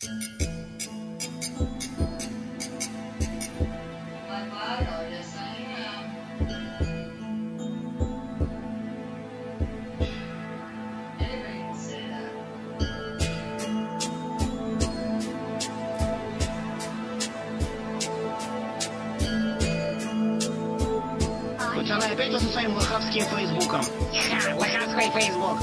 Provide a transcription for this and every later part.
Пацаны, опять вы со своим лохавским фейсбуком. Ха, лоховской фейсбук.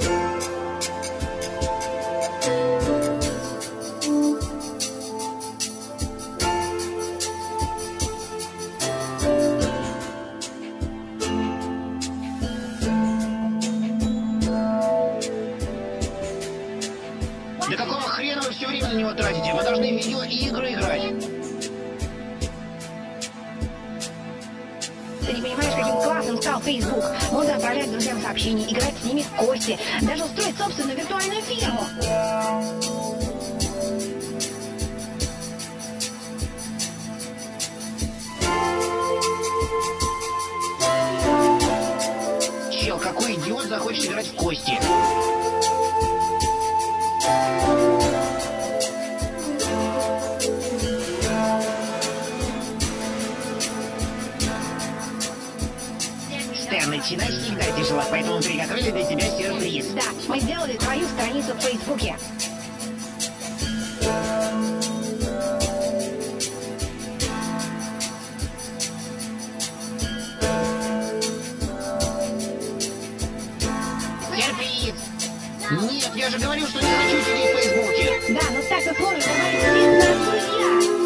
Да какого хрена вы все время на него тратите? Вы должны в видеоигры играть. Ты не понимаешь, каким классным стал Facebook. Можно отправлять друзьям сообщения, играть с ними в кости, даже устроить собственную виртуальную фирму. Чел, какой идиот захочет играть в кости? Стэн, начинать всегда тяжело, поэтому мы приготовили для тебя сюрприз. Да, мы сделали твою страницу в Фейсбуке. Сюрприз! Нет, я же говорил, что не хочу сидеть в Фейсбуке. Да, но так как можешь добавить все наши друзья.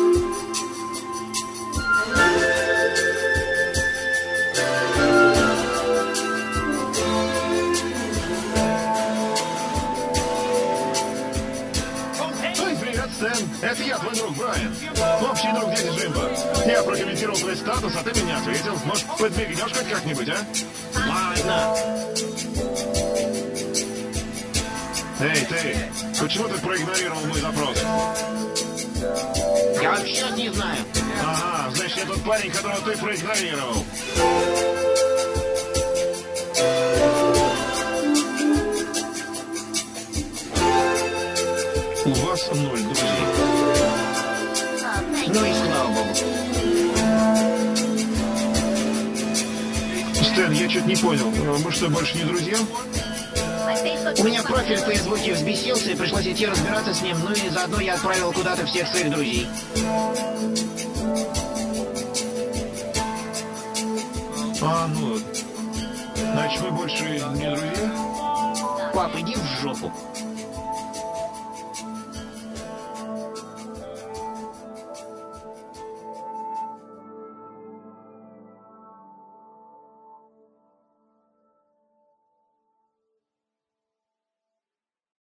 Ой, привет, Стэн. Это я, твой друг Брайан. Общий друг дяди Джимба. Я прокомментировал твой статус, а ты меня ответил. Может, подмигнешь хоть как-нибудь, а? Ладно. Эй, ты, почему ты проигнорировал мой запрос? Я вообще не знаю. Ага, значит, я тот парень, которого ты проигнорировал. У вас 0 друзей. Ну и слава богу. Стэн, я что-то не понял. Мы что, больше не друзья? У меня профиль в Фейсбуке взбесился, и пришлось идти разбираться с ним, ну и заодно я отправил куда-то всех своих друзей. А, ну, значит, мы больше не друзья? Пап, иди в жопу.